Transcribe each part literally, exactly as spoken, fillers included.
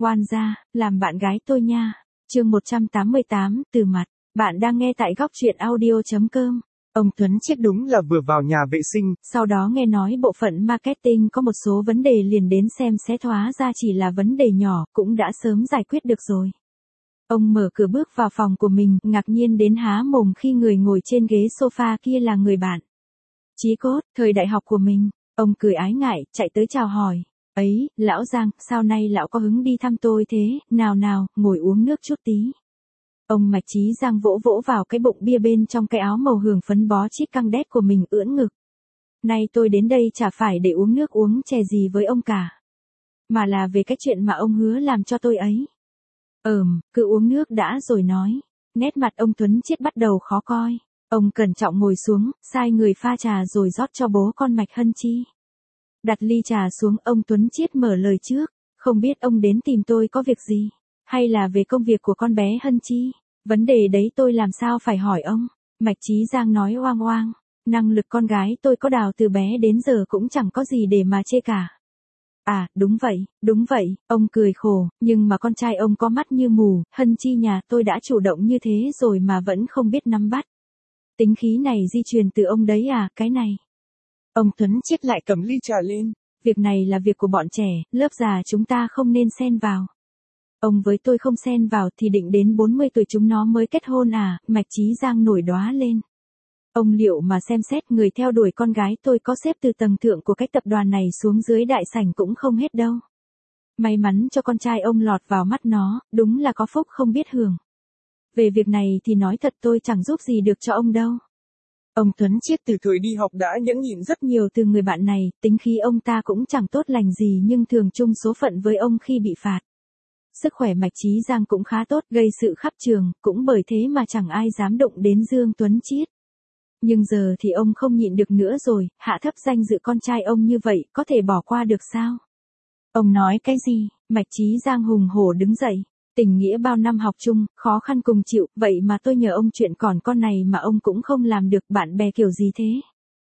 Oan gia, làm bạn gái tôi nha. Chương một trăm tám mươi tám, từ mặt. Bạn đang nghe tại góc truyện audio chấm com. Ông Tuấn Chiết đúng là vừa vào nhà vệ sinh. Sau đó nghe nói bộ phận marketing có một số vấn đề liền đến xem xét, hóa ra chỉ là vấn đề nhỏ, cũng đã sớm giải quyết được rồi. Ông mở cửa bước vào phòng của mình, ngạc nhiên đến há mồm khi người ngồi trên ghế sofa kia là người bạn chí cốt, thời đại học của mình. Ông cười ái ngại, chạy tới chào hỏi. Ấy, lão Giang, sao nay lão có hứng đi thăm tôi thế, nào nào, ngồi uống nước chút tí. Ông Mạch Chí Giang vỗ vỗ vào cái bụng bia bên trong cái áo màu hường phấn bó chít căng đét của mình, ưỡn ngực. Nay tôi đến đây chả phải để uống nước uống chè gì với ông cả, mà là về cái chuyện mà ông hứa làm cho tôi ấy. Ừm, cứ uống nước đã rồi nói. Nét mặt ông Tuấn Chiết bắt đầu khó coi. Ông cẩn trọng ngồi xuống, sai người pha trà rồi rót cho bố con Mạch Hân Chi. Đặt ly trà xuống, ông Tuấn Chiết mở lời trước. Không biết ông đến tìm tôi có việc gì, hay là về công việc của con bé Hân Chi? Vấn đề đấy tôi làm sao phải hỏi ông? Mạch Chí Giang nói oang oang. Năng lực con gái tôi có đào từ bé đến giờ cũng chẳng có gì để mà chê cả. À, đúng vậy, đúng vậy, ông cười khổ, nhưng mà con trai ông có mắt như mù, Hân Chi nhà tôi đã chủ động như thế rồi mà vẫn không biết nắm bắt. Tính khí này di truyền từ ông đấy à, cái này. Ông Tuấn Chiết lại cầm ly trà lên. Việc này là việc của bọn trẻ, lớp già chúng ta không nên xen vào. Ông với tôi không xen vào thì định đến bốn mươi tuổi chúng nó mới kết hôn à, Mạch Chí Giang nổi đoá lên. Ông liệu mà xem xét, người theo đuổi con gái tôi có xếp từ tầng thượng của cái tập đoàn này xuống dưới đại sảnh cũng không hết đâu. May mắn cho con trai ông lọt vào mắt nó, đúng là có phúc không biết hưởng. Về việc này thì nói thật tôi chẳng giúp gì được cho ông đâu. Ông Tuấn Chiết từ thời đi học đã nhẫn nhịn rất nhiều từ người bạn này, tính khí ông ta cũng chẳng tốt lành gì nhưng thường chung số phận với ông khi bị phạt. Sức khỏe Mạch Chí Giang cũng khá tốt, gây sự khắp trường, cũng bởi thế mà chẳng ai dám động đến Dương Tuấn Chiết. Nhưng giờ thì ông không nhịn được nữa rồi, hạ thấp danh dự con trai ông như vậy, có thể bỏ qua được sao? Ông nói cái gì? Mạch Chí Giang hùng hổ đứng dậy. Tình nghĩa bao năm học chung, khó khăn cùng chịu, vậy mà tôi nhờ ông chuyện còn con này mà ông cũng không làm được, bạn bè kiểu gì thế?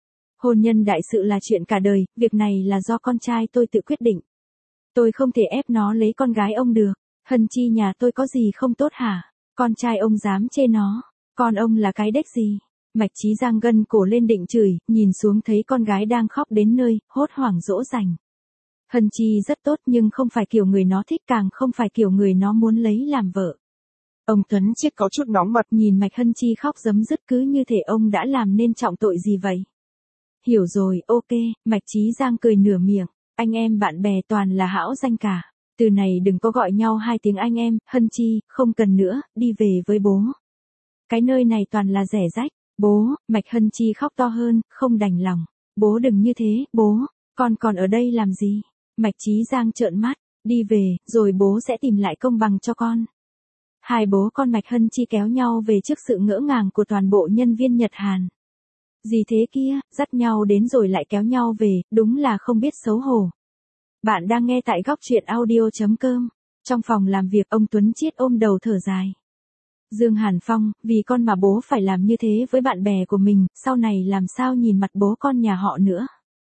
Hôn nhân đại sự là chuyện cả đời, việc này là do con trai tôi tự quyết định. Tôi không thể ép nó lấy con gái ông được. Hân Chi nhà tôi có gì không tốt hả? Con trai ông dám chê nó, con ông là cái đếch gì? Mạch Chí Giang gân cổ lên định chửi, nhìn xuống thấy con gái đang khóc đến nơi, hốt hoảng dỗ dành. Hân Chi rất tốt nhưng không phải kiểu người nó thích, càng không phải kiểu người nó muốn lấy làm vợ. Ông Tuấn Chiết có chút nóng mặt nhìn Mạch Hân Chi khóc rấm rứt, cứ như thể ông đã làm nên trọng tội gì vậy. Hiểu rồi, ok, Mạch Chí Giang cười nửa miệng. Anh em bạn bè toàn là hão danh cả. Từ này đừng có gọi nhau hai tiếng anh em, Hân Chi, không cần nữa, đi về với bố. Cái nơi này toàn là rẻ rách. Bố, Mạch Hân Chi khóc to hơn, không đành lòng. Bố đừng như thế, bố, con còn ở đây làm gì? Mạch Chí Giang trợn mắt, đi về, rồi bố sẽ tìm lại công bằng cho con. Hai bố con Mạch Hân Chi kéo nhau về trước sự ngỡ ngàng của toàn bộ nhân viên Nhật Hàn. Gì thế kia, dắt nhau đến rồi lại kéo nhau về, đúng là không biết xấu hổ. Bạn đang nghe tại góc truyện audio chấm com. Trong phòng làm việc, ông Tuấn Chiết ôm đầu thở dài. Dương Hàn Phong, vì con mà bố phải làm như thế với bạn bè của mình, sau này làm sao nhìn mặt bố con nhà họ nữa.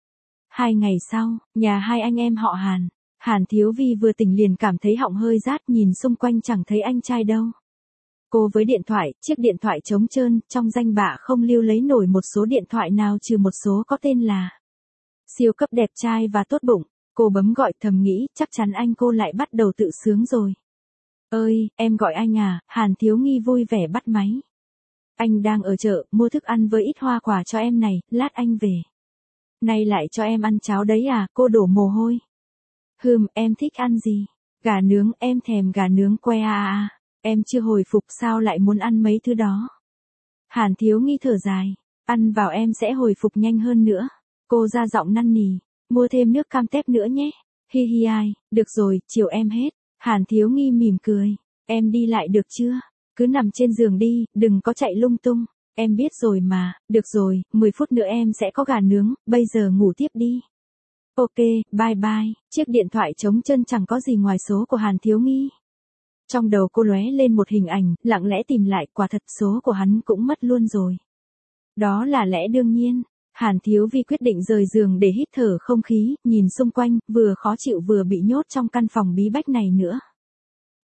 Hai ngày sau, nhà hai anh em họ Hàn, Hàn Thiếu Vi vừa tỉnh liền cảm thấy họng hơi rát, nhìn xung quanh chẳng thấy anh trai đâu. Cô với điện thoại, chiếc điện thoại trống trơn, trong danh bạ không lưu lấy nổi một số điện thoại nào trừ một số có tên là siêu cấp đẹp trai và tốt bụng. Cô bấm gọi, thầm nghĩ, chắc chắn anh cô lại bắt đầu tự sướng rồi. Ơi, em gọi anh à, Hàn Thiếu Nghi vui vẻ bắt máy. Anh đang ở chợ, mua thức ăn với ít hoa quả cho em này, lát anh về. Nay lại cho em ăn cháo đấy à, cô đổ mồ hôi. Hừm, em thích ăn gì? Gà nướng, em thèm gà nướng que à à, em chưa hồi phục sao lại muốn ăn mấy thứ đó. Hàn Thiếu Nghi thở dài, ăn vào em sẽ hồi phục nhanh hơn nữa. Cô ra giọng năn nỉ, mua thêm nước cam tép nữa nhé. Hi hi ai, được rồi, chiều em hết. Hàn Thiếu Nghi mỉm cười, em đi lại được chưa? Cứ nằm trên giường đi, đừng có chạy lung tung. Em biết rồi mà, được rồi, mười phút nữa em sẽ có gà nướng, bây giờ ngủ tiếp đi. Ok, bye bye. Chiếc điện thoại trống trơn chẳng có gì ngoài số của Hàn Thiếu Nghi. Trong đầu cô lóe lên một hình ảnh, lặng lẽ tìm lại, quả thật số của hắn cũng mất luôn rồi. Đó là lẽ đương nhiên. Hàn Thiếu Vi quyết định rời giường để hít thở không khí, nhìn xung quanh, vừa khó chịu vừa bị nhốt trong căn phòng bí bách này nữa.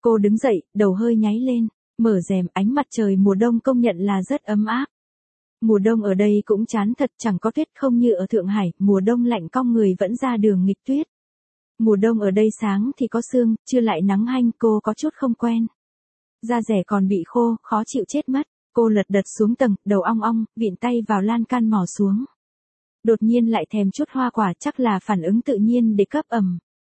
Cô đứng dậy, đầu hơi nháy lên, mở rèm, ánh mặt trời mùa đông công nhận là rất ấm áp. Mùa đông ở đây cũng chán thật, chẳng có tuyết, không như ở Thượng Hải, mùa đông lạnh cong người vẫn ra đường nghịch tuyết. Mùa đông ở đây sáng thì có sương, trưa lại nắng hanh, cô có chút không quen. Da rẻ còn bị khô, khó chịu chết mất. Cô lật đật xuống tầng, đầu ong ong, vịn tay vào lan can mò xuống. Đột nhiên lại thèm chút hoa quả, chắc là phản ứng tự nhiên để cấp ẩm.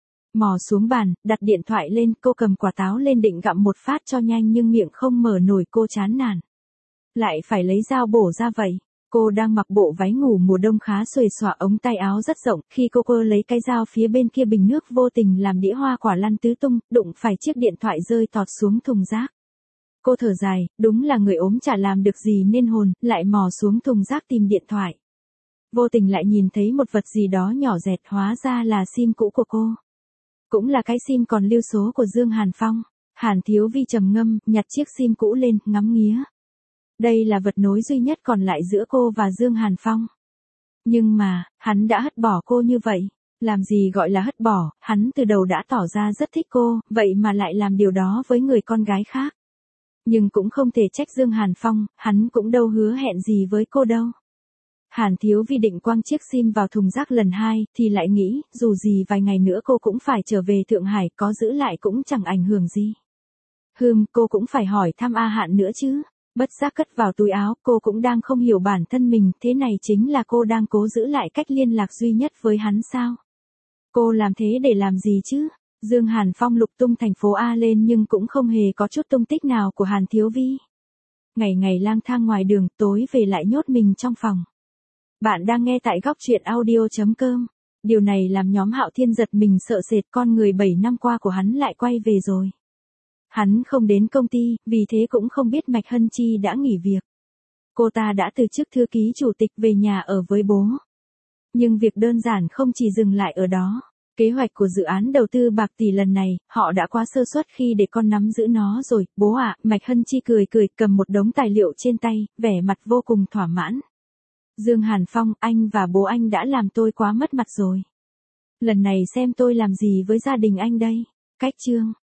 Mò xuống bàn, đặt điện thoại lên, cô cầm quả táo lên định gặm một phát cho nhanh nhưng miệng không mở nổi, cô chán nản. Lại phải lấy dao bổ ra vậy. Cô đang mặc bộ váy ngủ mùa đông khá xuề xòa, ống tay áo rất rộng, khi cô cơ lấy cái dao phía bên kia bình nước vô tình làm đĩa hoa quả lăn tứ tung, đụng phải chiếc điện thoại rơi tọt xuống thùng rác. Cô thở dài, đúng là người ốm chả làm được gì nên hồn, lại mò xuống thùng rác tìm điện thoại. Vô tình lại nhìn thấy một vật gì đó nhỏ dẹt, hóa ra là sim cũ của cô. Cũng là cái sim còn lưu số của Dương Hàn Phong. Hàn Thiếu Vi trầm ngâm, nhặt chiếc sim cũ lên, ngắm nghía. Đây là vật nối duy nhất còn lại giữa cô và Dương Hàn Phong. Nhưng mà, hắn đã hất bỏ cô như vậy. Làm gì gọi là hất bỏ, hắn từ đầu đã tỏ ra rất thích cô, vậy mà lại làm điều đó với người con gái khác. Nhưng cũng không thể trách Dương Hàn Phong, hắn cũng đâu hứa hẹn gì với cô đâu. Hàn Thiếu Vi định quăng chiếc sim vào thùng rác lần hai, thì lại nghĩ, dù gì vài ngày nữa cô cũng phải trở về Thượng Hải, có giữ lại cũng chẳng ảnh hưởng gì. Hừm, cô cũng phải hỏi thăm A Hạn nữa chứ. Bất giác cất vào túi áo, cô cũng đang không hiểu bản thân mình, thế này chính là cô đang cố giữ lại cách liên lạc duy nhất với hắn sao? Cô làm thế để làm gì chứ? Dương Hàn Phong lục tung thành phố A lên nhưng cũng không hề có chút tung tích nào của Hàn Thiếu Vi. Ngày ngày lang thang ngoài đường, tối về lại nhốt mình trong phòng. Bạn đang nghe tại góc truyện audio chấm com. Điều này làm nhóm Hạo Thiên giật mình sợ sệt, con người bảy năm qua của hắn lại quay về rồi. Hắn không đến công ty, vì thế cũng không biết Mạch Hân Chi đã nghỉ việc. Cô ta đã từ chức thư ký chủ tịch về nhà ở với bố. Nhưng việc đơn giản không chỉ dừng lại ở đó. Kế hoạch của dự án đầu tư bạc tỷ lần này, họ đã quá sơ suất khi để con nắm giữ nó rồi. Bố ạ, Mạch Hân Chi cười cười, cầm một đống tài liệu trên tay, vẻ mặt vô cùng thỏa mãn. Dương Hàn Phong, anh và bố anh đã làm tôi quá mất mặt rồi. Lần này xem tôi làm gì với gia đình anh đây. Cách chương.